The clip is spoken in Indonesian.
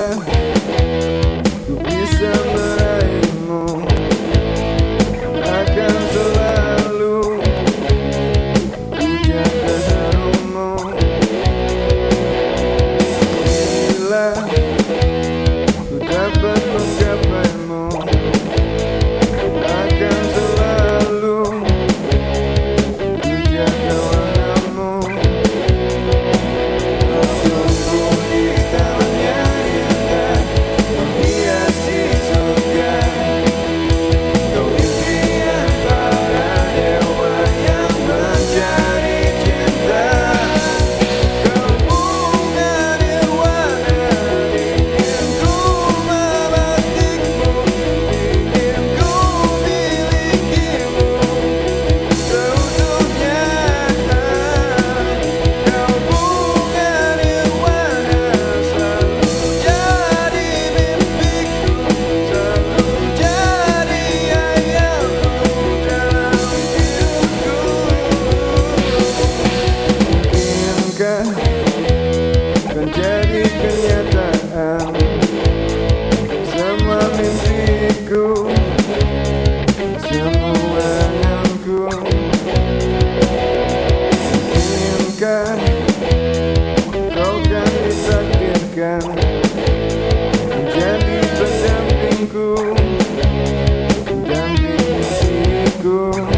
Inginkan ku bisa meraihmu, akan selalu ku jaga harummu. Bila ku dapat menggapaimu, akan selalu ku jaga warnamu. Untukmu di taman yang indah menghiasi surga, kau impian para dewa yang mencari cinta. Kau bunga nirwana, ingin ku memetikmu, ingin ku milikimu seutuhnya. Kau bunga nirwana, selalu jadi mimpiku, selalu jadi ayahku dalam hidupku. Mungkinkah kan jadi kenyataan semua mimpiku, semua anganku? Mungkinkah kau kan ditakdirkan menjadi pendampingku, pendamping mimpiku?